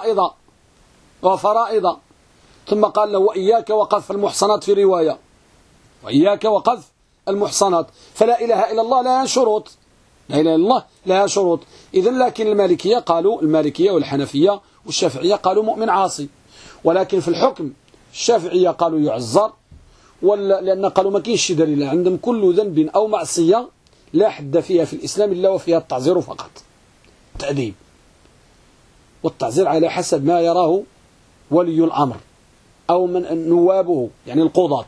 وفرائض. ثم قال له: وإياك وقذف المحصنات، في رواية وإياك وقذف المحصنات. فلا إله إلا الله لها شروط، لا إله إلا الله لها شروط. إذن لكن المالكية والحنفية والشافعية قالوا مؤمن عاصي، ولكن في الحكم الشافعية قالوا يعزر، لأن قالوا ما كاينش دليل عندهم كل ذنب أو معصية لا حد فيها في الإسلام إلا وفيها التعزير فقط، تأديب، والتعزير على حسب ما يراه ولي الأمر أو من نوابه يعني القضاة.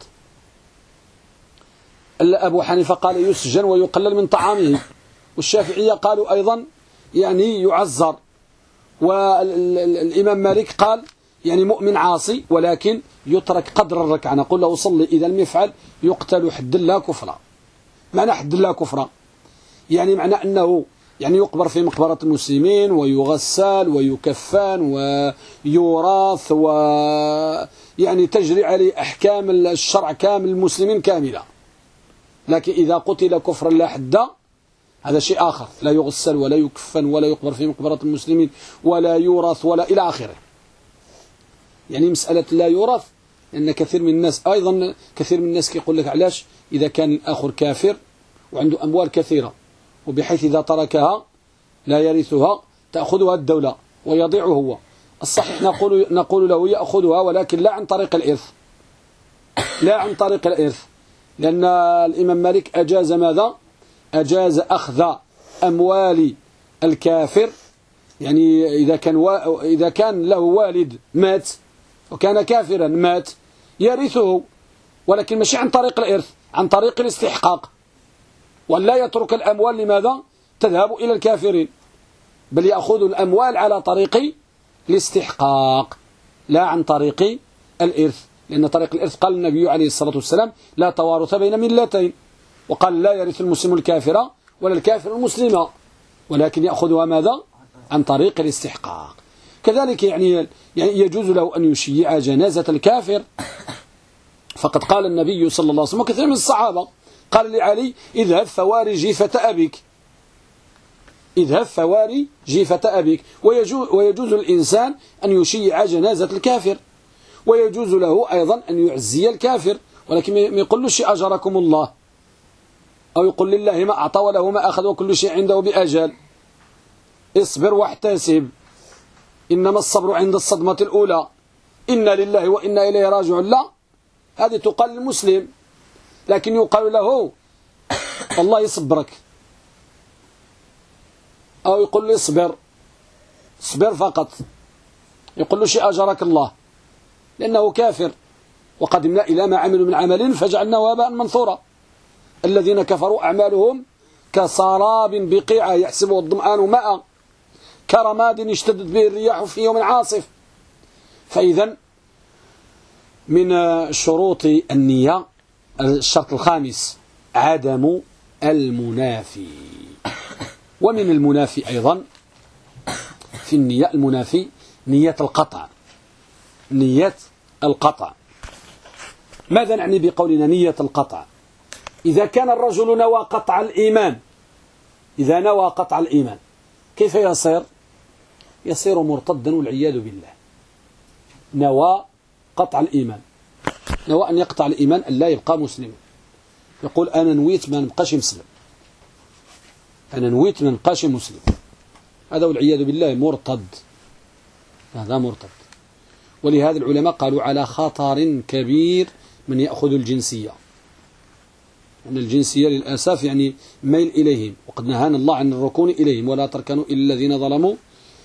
أبو حنيفة قال يسجن ويقلل من طعامه، والشافعية قالوا أيضا يعني يعزر، والإمام مالك قال يعني مؤمن عاصي ولكن يترك قدر الركعة، نقول له صلي، إذا لم يفعل يقتل حد لا كفرا. معنى حد لا كفرا يعني معنى أنه يعني يقبر في مقبرة المسلمين ويغسل ويكفن ويوراث، ويعني تجري عليه أحكام الشرع كامل المسلمين كاملة. لكن إذا قتل كفرا لا حد هذا شيء آخر، لا يغسل ولا يكفن ولا يقبر في مقبرة المسلمين ولا يورث ولا إلى آخره. يعني مسألة لا يورث، لأن كثير من الناس كيقول لك علاش إذا كان الآخر كافر وعنده أموال كثيرة وبحيث إذا تركها لا يرثها تأخذها الدولة ويضيعه هو. الصحيح نقول له يأخذها، ولكن لا عن طريق الإرث، لأن الإمام مالك أجاز ماذا؟ أجاز أخذ أموال الكافر، يعني إذا كان له والد مات وكان كافرا مات يرثه، ولكن مش عن طريق الإرث، عن طريق الاستحقاق، ولا يترك الأموال لماذا؟ تذهب إلى الكافرين، بل يأخذ الأموال على طريق الاستحقاق لا عن طريق الإرث، لأن طريق الإرث قال النبي عليه الصلاة والسلام: لا توارث بين ملتين، وقال: لا يرث المسلم الكافر ولا الكافر المسلم، ولكن يأخذها ماذا؟ عن طريق الاستحقاق. كذلك يعني يجوز له أن يشيع جنازة الكافر، فقد قال النبي صلى الله عليه وسلم وكثير من الصحابة قال لعلي: اذهب فواري جيفة أبيك. ويجوز الإنسان أن يشيع جنازة الكافر، ويجوز له أيضا أن يعزي الكافر، ولكن ما يقولش أجركم الله، أو يقول لله ما أعطى وله ما أخذ وكل شيء عنده بأجل، اصبر واحتسب، إنما الصبر عند الصدمة الأولى، إنا لله وإنا إليه راجعون. لا، هذه تقال للمسلم، لكن يقال له الله يصبرك، أو يقول لي اصبر فقط، يقول له شيء أجرك الله، لأنه كافر. وقدمنا إلى ما عملوا من عمل فجعلناه هباء منثورا. الذين كفروا أعمالهم كسراب بقيعة يحسبه الظمآن ماء كرماد اشتدت به الرياح في يوم عاصف. فإذا من شروط النية الشرط الخامس عدم المنافي. ومن المنافي أيضا في النية المنافي نية القطع. ماذا نعني بقولنا نية القطع؟ إذا كان الرجل نوى قطع الإيمان، إذا نوى قطع الإيمان كيف يصير مرتدا والعياذ بالله. نوى قطع الإيمان، نوى أن يقطع الإيمان، أن لا يبقى مسلما، يقول أنا نويت ما نبقاش مسلم، أنا نويت ما نبقاش مسلم، هذا والعياذ بالله مرتد، هذا مرتد. ولهذا العلماء قالوا على خطر كبير من يأخذ الجنسية، أن الجنسية للأسف يعني ميل إليهم، وقد نهانا الله عن الركون إليهم، ولا تركنوا إلى الذين ظلموا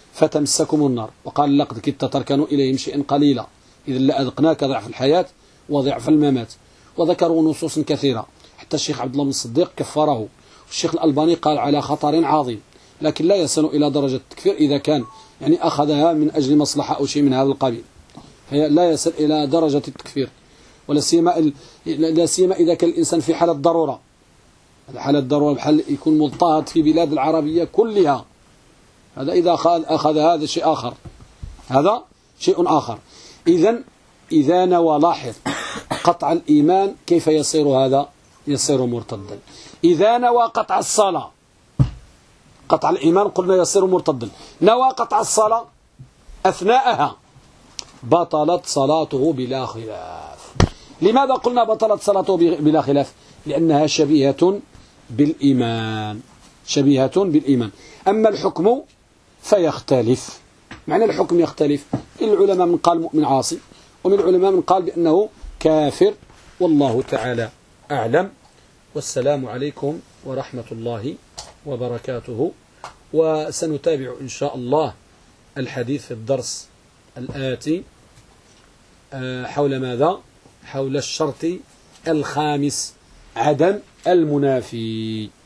فتمسكم النار، وقال لقد كدت تركنوا إليهم شيئا قليلا إذا لأذقناك ضعف الحياة وضعف الممات. وذكروا نصوص كثيرة، حتى الشيخ عبد الله بن الصديق كفره، والشيخ الألباني قال على خطر عظيم، لكن لا يصل إلى درجة التكفير إذا كان يعني أخذها من أجل مصلحة أو شيء من هذا القبيل، لا يصل إلى درجة التكفير، ولا سيما إذا كان الإنسان في حالة ضرورة. حالة الضرورة بحال يكون مضطهد في بلاد العربية كلها، هذا إذا أخذ هذا شيء آخر، هذا شيء آخر. إذا نوى، لاحظ قطع الإيمان كيف يصير هذا؟ يصير مرتدا. إذا نوى قطع الصلاة، قطع الإيمان قلنا يصير مرتدا، نوى قطع الصلاة أثناءها بطلت صلاته بلا خلاف. لماذا قلنا بطلت صلاته بلا خلاف؟ لأنها شبيهة بالإيمان، شبيهة بالإيمان. أما الحكم فيختلف، معنى الحكم يختلف، العلماء من قال مؤمن عاصي، ومن العلماء من قال بأنه كافر، والله تعالى أعلم. والسلام عليكم ورحمة الله وبركاته. وسنتابع إن شاء الله الحديث في الدرس الآتي حول ماذا؟ حول الشرط الخامس، عدم المنافي.